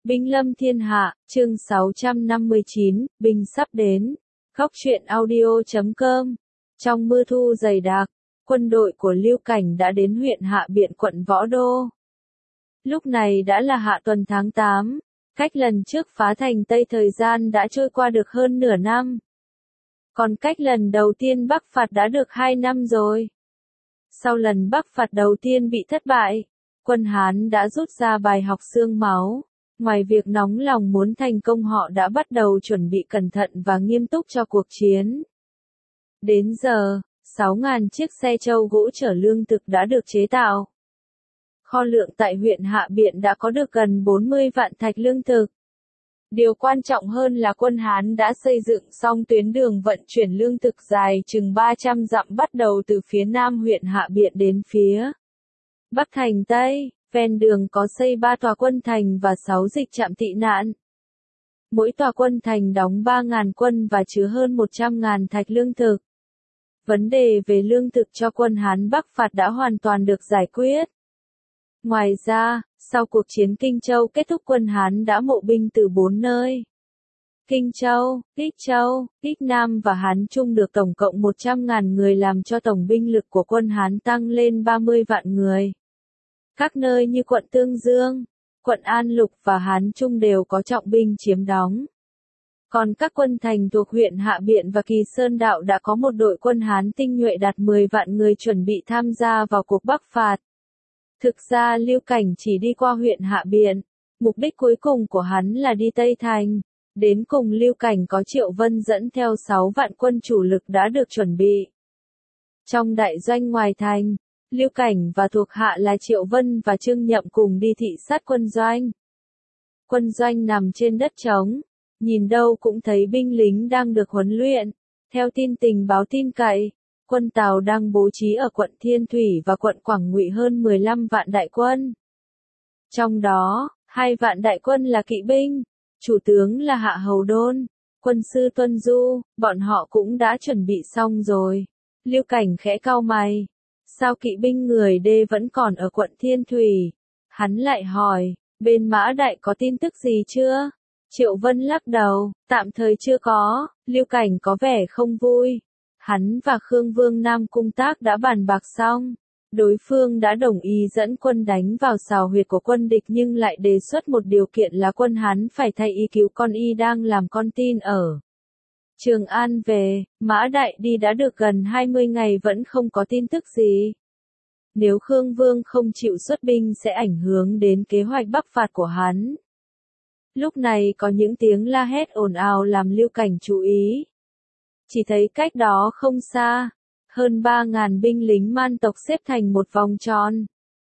Binh lâm thiên hạ, chương 659, binh sắp đến. Góc truyện audio.com. Trong mưa thu dày đặc, quân đội của Lưu Cảnh đã đến huyện Hạ Biện quận Võ Đô. Lúc này đã là hạ tuần tháng 8, cách lần trước phá thành Tây thời gian đã trôi qua được hơn nửa năm. Còn cách lần đầu tiên Bắc phạt đã được 2 năm rồi. Sau lần Bắc phạt đầu tiên bị thất bại, quân Hán đã rút ra bài học xương máu. Ngoài việc nóng lòng muốn thành công, họ đã bắt đầu chuẩn bị cẩn thận và nghiêm túc cho cuộc chiến. Đến giờ, 6.000 chiếc xe trâu gỗ chở lương thực đã được chế tạo. Kho lượng tại huyện Hạ Biện đã có được gần 40 vạn thạch lương thực. Điều quan trọng hơn là quân Hán đã xây dựng xong tuyến đường vận chuyển lương thực dài chừng 300 dặm bắt đầu từ phía nam huyện Hạ Biện đến phía bắc thành Tây. Ven đường có xây 3 tòa quân thành và 6 dịch trạm tị nạn. Mỗi tòa quân thành đóng 3.000 quân và chứa hơn 100.000 thạch lương thực. Vấn đề về lương thực cho quân Hán Bắc phạt đã hoàn toàn được giải quyết. Ngoài ra, sau cuộc chiến Kinh Châu kết thúc, quân Hán đã mộ binh từ 4 nơi. Kinh Châu, Ích Châu, Ích Nam và Hán Trung được tổng cộng 100.000 người, làm cho tổng binh lực của quân Hán tăng lên 30 vạn người. Các nơi như quận Tương Dương, quận An Lục và Hán Trung đều có trọng binh chiếm đóng. Còn các quân thành thuộc huyện Hạ Biện và Kỳ Sơn Đạo đã có một đội quân Hán tinh nhuệ đạt 10 vạn người chuẩn bị tham gia vào cuộc Bắc phạt. Thực ra Lưu Cảnh chỉ đi qua huyện Hạ Biện, mục đích cuối cùng của hắn là đi Tây Thành. Đến cùng Lưu Cảnh có Triệu Vân dẫn theo 6 vạn quân chủ lực đã được chuẩn bị. Trong đại doanh ngoài thành, Lưu Cảnh và thuộc hạ là Triệu Vân và Trương Nhậm cùng đi thị sát quân doanh. Quân doanh nằm trên đất trống, nhìn đâu cũng thấy binh lính đang được huấn luyện. Theo tin tình báo tin cậy, quân Tào đang bố trí ở quận Thiên Thủy và quận Quảng Ngụy hơn 15 vạn đại quân. Trong đó, 2 vạn đại quân là kỵ binh, chủ tướng là Hạ Hầu Đôn, quân sư Tuân Du, bọn họ cũng đã chuẩn bị xong rồi. Lưu Cảnh khẽ cau mày. Sao kỵ binh người Đê vẫn còn ở quận Thiên Thủy? Hắn lại hỏi, bên Mã Đại có tin tức gì chưa? Triệu Vân lắc đầu, tạm thời chưa có. Lưu Cảnh có vẻ không vui. Hắn và Khương Vương Nam Cung Tác đã bàn bạc xong. Đối phương đã đồng ý dẫn quân đánh vào sào huyệt của quân địch, nhưng lại đề xuất một điều kiện là quân Hán phải thay y cứu con y đang làm con tin ở Trường An về. Mã Đại đi đã được gần 20 ngày vẫn không có tin tức gì. Nếu Khương Vương không chịu xuất binh sẽ ảnh hưởng đến kế hoạch Bắc phạt của hắn. Lúc này có những tiếng la hét ồn ào làm Lưu Cảnh chú ý. Chỉ thấy cách đó không xa, hơn 3.000 binh lính Man tộc xếp thành một vòng tròn,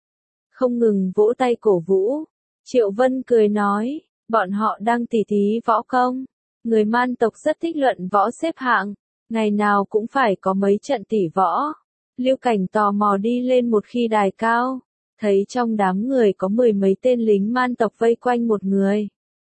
không ngừng vỗ tay cổ vũ. Triệu Vân cười nói, bọn họ đang tỉ thí võ công. Người Man tộc rất thích luận võ xếp hạng, ngày nào cũng phải có mấy trận tỉ võ. Lưu Cảnh tò mò đi lên một khi đài cao, thấy trong đám người có 10 mấy tên lính Man tộc vây quanh một người.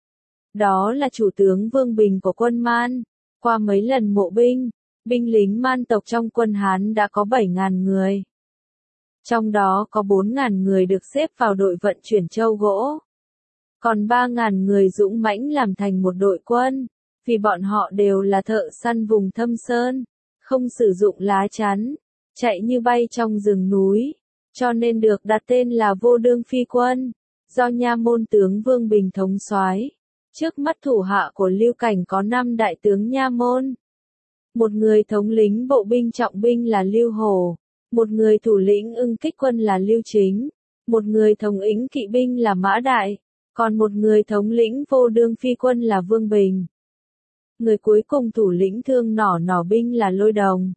Đó là chủ tướng Vương Bình của quân Man. Qua mấy lần mộ binh, binh lính Man tộc trong quân Hán đã có 7.000 người. Trong đó có 4.000 người được xếp vào đội vận chuyển trâu gỗ. Còn 3.000 người dũng mãnh làm thành một đội quân. Vì bọn họ đều là thợ săn vùng thâm sơn, không sử dụng lá chắn, chạy như bay trong rừng núi, cho nên được đặt tên là Vô Đương Phi Quân, do Nha Môn tướng Vương Bình thống soái. Trước mắt thủ hạ của Lưu Cảnh có 5 đại tướng Nha Môn. Một người thống lĩnh bộ binh trọng binh là Lưu Hổ, một người thủ lĩnh ưng kích quân là Lưu Chính, một người thống lĩnh kỵ binh là Mã Đại, còn một người thống lĩnh Vô Đương Phi Quân là Vương Bình. Người cuối cùng thủ lĩnh thương nỏ binh là Lôi Đồng.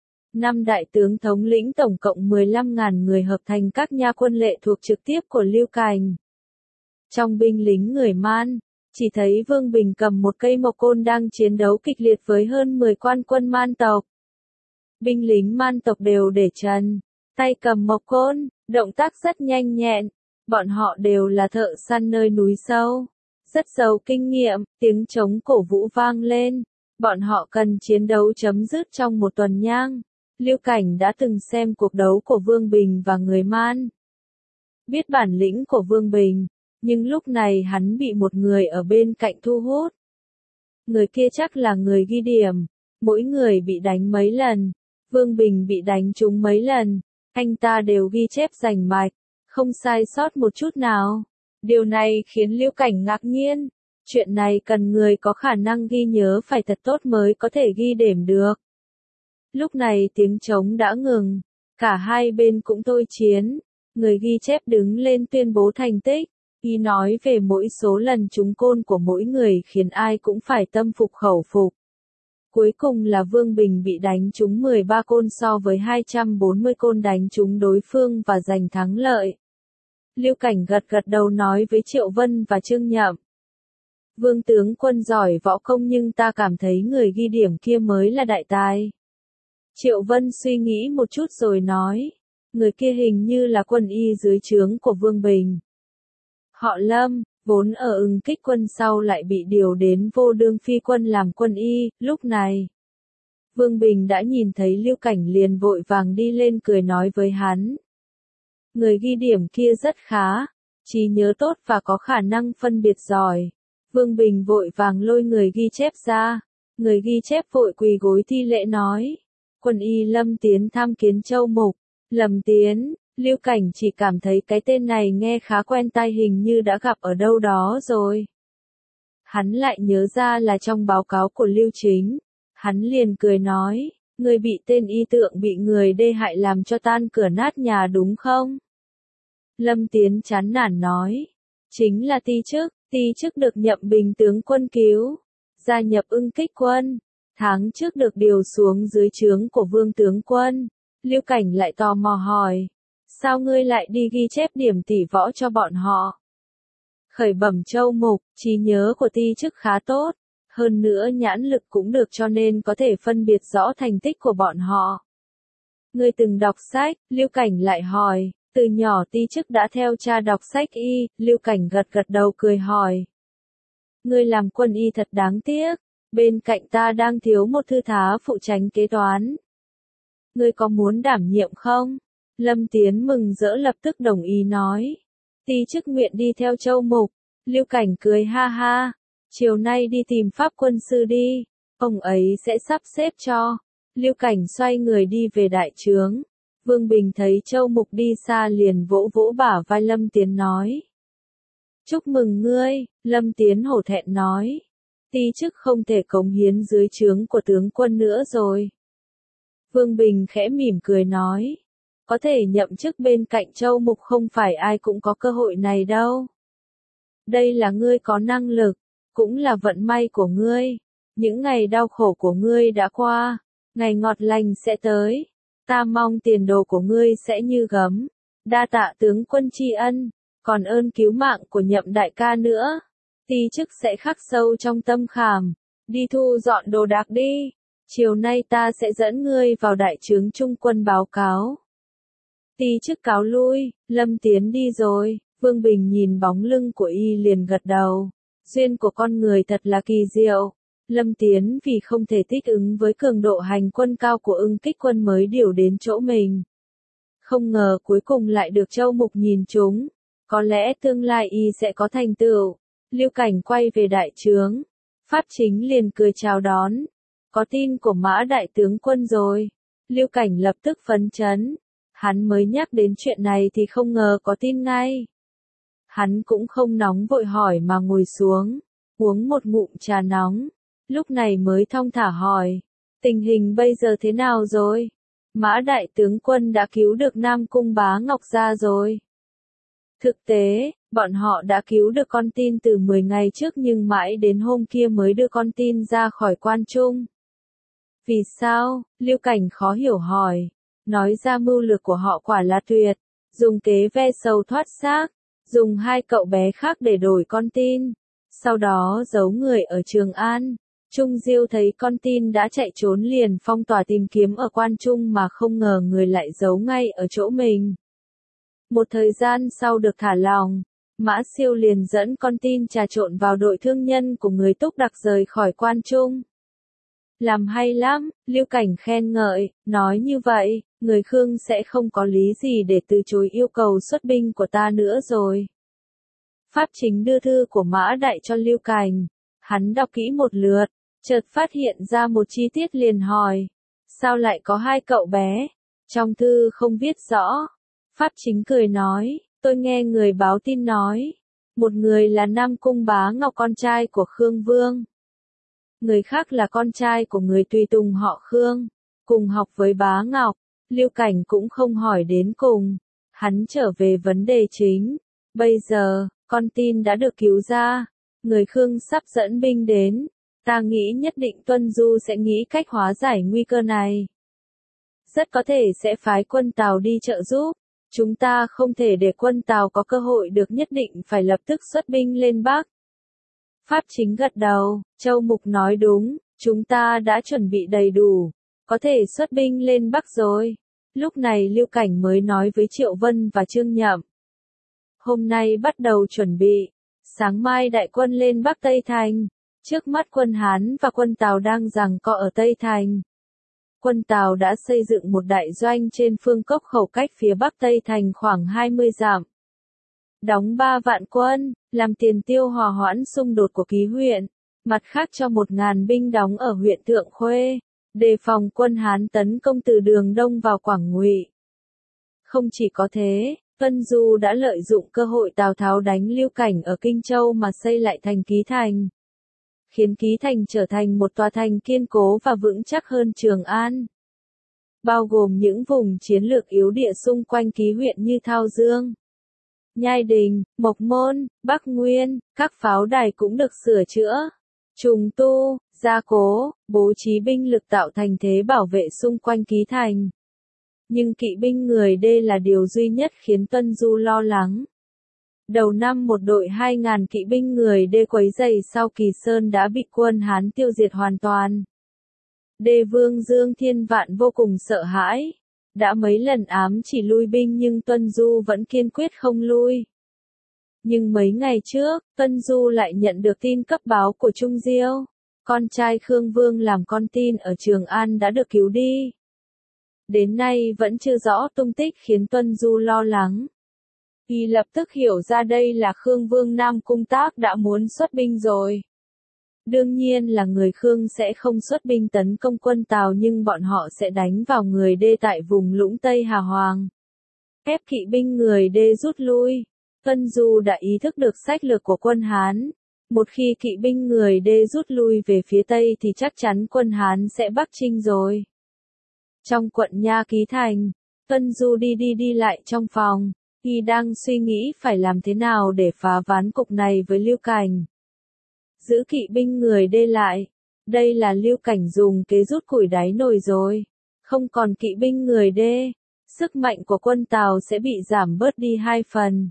5 đại tướng thống lĩnh tổng cộng 15.000 người hợp thành các nha quân lệ thuộc trực tiếp của Lưu Cảnh. Trong binh lính người Man, chỉ thấy Vương Bình cầm một cây mộc côn đang chiến đấu kịch liệt với hơn 10 quan quân Man tộc. Binh lính Man tộc đều để trần, tay cầm mộc côn, động tác rất nhanh nhẹn. Bọn họ đều là thợ săn nơi núi sâu, rất giàu kinh nghiệm. Tiếng trống cổ vũ vang lên. Bọn họ cần chiến đấu chấm dứt trong một tuần nhang. Lưu Cảnh đã từng xem cuộc đấu của Vương Bình và người Man. Biết bản lĩnh của Vương Bình, Nhưng lúc này hắn bị một người ở bên cạnh thu hút. Người kia chắc là người ghi điểm. Mỗi người bị đánh mấy lần. Vương Bình bị đánh trúng mấy lần. Anh ta đều ghi chép rành mạch. Không sai sót một chút nào. Điều này khiến Lưu Cảnh ngạc nhiên. Chuyện này cần người có khả năng ghi nhớ phải thật tốt mới có thể ghi điểm được. Lúc này tiếng trống đã ngừng. Cả hai bên cũng thôi chiến. Người ghi chép đứng lên tuyên bố thành tích. Y nói về mỗi số lần trúng côn của mỗi người khiến ai cũng phải tâm phục khẩu phục. Cuối cùng là Vương Bình bị đánh trúng 13 côn so với 240 côn đánh trúng đối phương và giành thắng lợi. Lưu Cảnh gật gật đầu nói với Triệu Vân và Trương Nhậm. Vương tướng quân giỏi võ công nhưng ta cảm thấy người ghi điểm kia mới là đại tài. Triệu Vân suy nghĩ một chút rồi nói. Người kia hình như là quân y dưới trướng của Vương Bình. Họ Lâm, vốn ở Ưng Kích quân sau lại bị điều đến Vô Đương Phi quân làm quân y, lúc này. Vương Bình đã nhìn thấy Lưu Cảnh liền vội vàng đi lên cười nói với hắn. Người ghi điểm kia rất khá, trí nhớ tốt và có khả năng phân biệt giỏi. Vương Bình vội vàng lôi người ghi chép ra. Người ghi chép vội quỳ gối thi lễ nói. Quân y Lâm Tiến tham kiến Châu Mục. Lâm Tiến, Lưu Cảnh chỉ cảm thấy cái tên này nghe khá quen tai hình như đã gặp ở đâu đó rồi. Hắn lại nhớ ra là trong báo cáo của Lưu Chính. Hắn liền cười nói, người bị tên y tượng bị người đê hại làm cho tan cửa nát nhà đúng không? Lâm Tiến chán nản nói, chính là Ti chức được Nhậm Bình tướng quân cứu, gia nhập Ưng Kích quân, tháng trước được điều xuống dưới trướng của Vương tướng quân. Lưu Cảnh lại tò mò hỏi, sao ngươi lại đi ghi chép điểm tỷ võ cho bọn họ? Khởi bẩm Châu Mục, trí nhớ của Ti chức khá tốt, hơn nữa nhãn lực cũng được cho nên có thể phân biệt rõ thành tích của bọn họ. Ngươi từng đọc sách, Lưu Cảnh lại hỏi, từ nhỏ Ti chức đã theo cha đọc sách y, Lưu Cảnh gật gật đầu cười hỏi. Ngươi làm quân y thật đáng tiếc, bên cạnh ta đang thiếu một thư thá phụ tránh kế toán. Ngươi có muốn đảm nhiệm không? Lâm Tiến mừng rỡ lập tức đồng ý nói. Ti chức nguyện đi theo Châu Mục. Lưu Cảnh cười ha ha. Chiều nay đi tìm Pháp quân sư đi. Ông ấy sẽ sắp xếp cho. Lưu Cảnh xoay người đi về đại trướng. Vương Bình thấy Châu Mục đi xa liền vỗ vỗ bả vai Lâm Tiến nói. Chúc mừng ngươi, Lâm Tiến hổ thẹn nói. Ti chức không thể cống hiến dưới trướng của tướng quân nữa rồi. Vương Bình khẽ mỉm cười nói. Có thể nhậm chức bên cạnh Châu Mục không phải ai cũng có cơ hội này đâu. Đây là ngươi có năng lực, cũng là vận may của ngươi. Những ngày đau khổ của ngươi đã qua, ngày ngọt lành sẽ tới. Ta mong tiền đồ của ngươi sẽ như gấm. Đa tạ tướng quân tri ân, còn ơn cứu mạng của Nhậm đại ca nữa. Ti chức sẽ khắc sâu trong tâm khảm. Đi thu dọn đồ đạc đi. Chiều nay ta sẽ dẫn ngươi vào đại trướng trung quân báo cáo. Ti chức cáo lui, Lâm Tiến đi rồi. Vương Bình nhìn bóng lưng của y liền gật đầu. Duyên của con người thật là kỳ diệu. Lâm Tiến vì không thể thích ứng với cường độ hành quân cao của Ưng Kích quân mới điều đến chỗ mình. Không ngờ cuối cùng lại được Châu Mục nhìn trúng. Có lẽ tương lai y sẽ có thành tựu. Lưu Cảnh quay về đại trướng. Pháp Chính liền cười chào đón. Có tin của Mã đại tướng quân rồi. Lưu Cảnh lập tức phấn chấn. Hắn mới nhắc đến chuyện này thì không ngờ có tin ngay. Hắn cũng không nóng vội hỏi mà ngồi xuống, uống một ngụm trà nóng. Lúc này mới thong thả hỏi, tình hình bây giờ thế nào rồi? Mã đại tướng quân đã cứu được Nam Cung Bá Ngọc ra rồi. Thực tế, bọn họ đã cứu được con tin từ 10 ngày trước nhưng mãi đến hôm kia mới đưa con tin ra khỏi quan trung. Vì sao? Lưu Cảnh khó hiểu hỏi. Nói ra mưu lược của họ quả là tuyệt. Dùng kế ve sầu thoát xác. Dùng 2 cậu bé khác để đổi con tin. Sau đó giấu người ở Trường An. Trung Diêu thấy con tin đã chạy trốn liền phong tỏa tìm kiếm ở quan trung mà không ngờ người lại giấu ngay ở chỗ mình. Một thời gian sau được thả lòng, Mã Siêu liền dẫn con tin trà trộn vào đội thương nhân của người Túc Đặc rời khỏi quan trung. Làm hay lắm, Lưu Cảnh khen ngợi, nói như vậy, người Khương sẽ không có lý gì để từ chối yêu cầu xuất binh của ta nữa rồi. Pháp Chính đưa thư của Mã Đại cho Lưu Cảnh. Hắn đọc kỹ một lượt, chợt phát hiện ra một chi tiết liền hỏi. Sao lại có hai cậu bé? Trong thư không viết rõ. Pháp Chính cười nói, tôi nghe người báo tin nói. Một người là Nam Cung Bá Ngọc con trai của Khương Vương. Người khác là con trai của người tùy tùng họ Khương. Cùng học với Bá Ngọc. Lưu Cảnh cũng không hỏi đến cùng. Hắn trở về vấn đề chính. Bây giờ, con tin đã được cứu ra. Người Khương sắp dẫn binh đến. Ta nghĩ nhất định Tuân Du sẽ nghĩ cách hóa giải nguy cơ này. Rất có thể sẽ phái quân Tào đi trợ giúp. Chúng ta không thể để quân Tào có cơ hội được, nhất định phải lập tức xuất binh lên Bắc. Pháp Chính gật đầu, Châu Mục nói đúng, chúng ta đã chuẩn bị đầy đủ, có thể xuất binh lên Bắc rồi. Lúc này Lưu Cảnh mới nói với Triệu Vân và Trương Nhậm. Hôm nay bắt đầu chuẩn bị, sáng mai đại quân lên Bắc Tây Thành, trước mắt quân Hán và quân Tào đang giằng co ở Tây Thành. Quân Tào đã xây dựng một đại doanh trên phương cốc khẩu cách phía Bắc Tây Thành khoảng 20 dặm. Đóng 3 vạn quân, làm tiền tiêu hòa hoãn xung đột của ký huyện, mặt khác cho 1.000 binh đóng ở huyện Thượng Khuê, đề phòng quân Hán tấn công từ đường đông vào Quảng Ngụy. Không chỉ có thế, Tuân Du đã lợi dụng cơ hội Tào Tháo đánh Lưu Cảnh ở Kinh Châu mà xây lại thành Ký Thành, khiến Ký Thành trở thành một tòa thành kiên cố và vững chắc hơn Trường An. Bao gồm những vùng chiến lược yếu địa xung quanh ký huyện như Thao Dương, Nhai Đình, Mộc Môn, Bắc Nguyên, các pháo đài cũng được sửa chữa, trùng tu, gia cố, bố trí binh lực tạo thành thế bảo vệ xung quanh Ký Thành. Nhưng kỵ binh người Đê là điều duy nhất khiến Tuân Du lo lắng. Đầu năm một đội 2.000 kỵ binh người Đê quấy rầy sau Kỳ Sơn đã bị quân Hán tiêu diệt hoàn toàn. Đê vương Dương Thiên Vạn vô cùng sợ hãi. Đã mấy lần ám chỉ lui binh nhưng Tuân Du vẫn kiên quyết không lui. Nhưng mấy ngày trước, Tuân Du lại nhận được tin cấp báo của Trung Diêu. Con trai Khương Vương làm con tin ở Trường An đã được cứu đi. Đến nay vẫn chưa rõ tung tích khiến Tuân Du lo lắng. Y lập tức hiểu ra đây là Khương Vương Nam Cung Tác đã muốn xuất binh rồi. Đương nhiên là người Khương sẽ không xuất binh tấn công quân Tào nhưng bọn họ sẽ đánh vào người Đê tại vùng lũng Tây Hà Hoàng. Ép kỵ binh người Đê rút lui. Tuân Du đã ý thức được sách lược của quân Hán. Một khi kỵ binh người Đê rút lui về phía Tây thì chắc chắn quân Hán sẽ bắc chinh rồi. Trong quận Nha Ký Thành, Tuân Du đi lại trong phòng. Y đang suy nghĩ phải làm thế nào để phá ván cục này với Lưu Cảnh. Giữ kỵ binh người Đê lại. Đây là Lưu Cảnh dùng kế rút củi đáy nồi rồi. Không còn kỵ binh người Đê, sức mạnh của quân Tào sẽ bị giảm bớt đi 2 phần.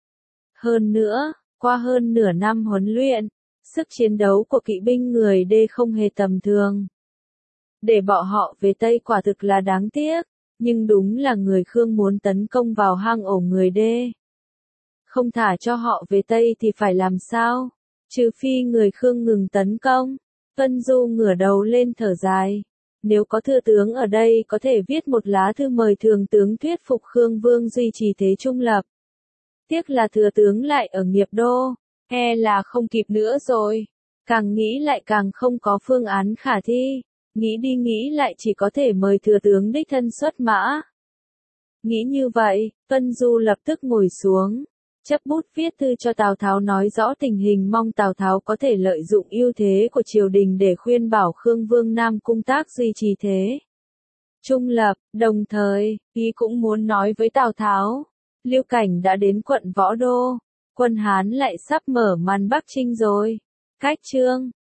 Hơn nữa, qua hơn nửa năm huấn luyện, sức chiến đấu của kỵ binh người Đê không hề tầm thường. Để bỏ họ về Tây quả thực là đáng tiếc, nhưng đúng là người Khương muốn tấn công vào hang ổ người Đê. Không thả cho họ về Tây thì phải làm sao? Trừ phi người Khương ngừng tấn công. Tuân Du ngửa đầu lên thở dài. Nếu có thừa tướng ở đây có thể viết một lá thư mời thường tướng thuyết phục Khương Vương duy trì thế trung lập. Tiếc là thừa tướng lại ở Nghiệp Đô, e là không kịp nữa rồi. Càng nghĩ lại càng không có phương án khả thi. Nghĩ đi nghĩ lại chỉ có thể mời thừa tướng đích thân xuất mã. Nghĩ như vậy, Tuân Du lập tức ngồi xuống, chấp bút viết thư cho Tào Tháo nói rõ tình hình, mong Tào Tháo có thể lợi dụng ưu thế của triều đình để khuyên bảo Khương Vương Nam Cung Tác duy trì thế trung lập. Đồng thời, y cũng muốn nói với Tào Tháo, Lưu Cảnh đã đến quận Võ Đô, quân Hán lại sắp mở màn bắc chinh rồi. Cách chương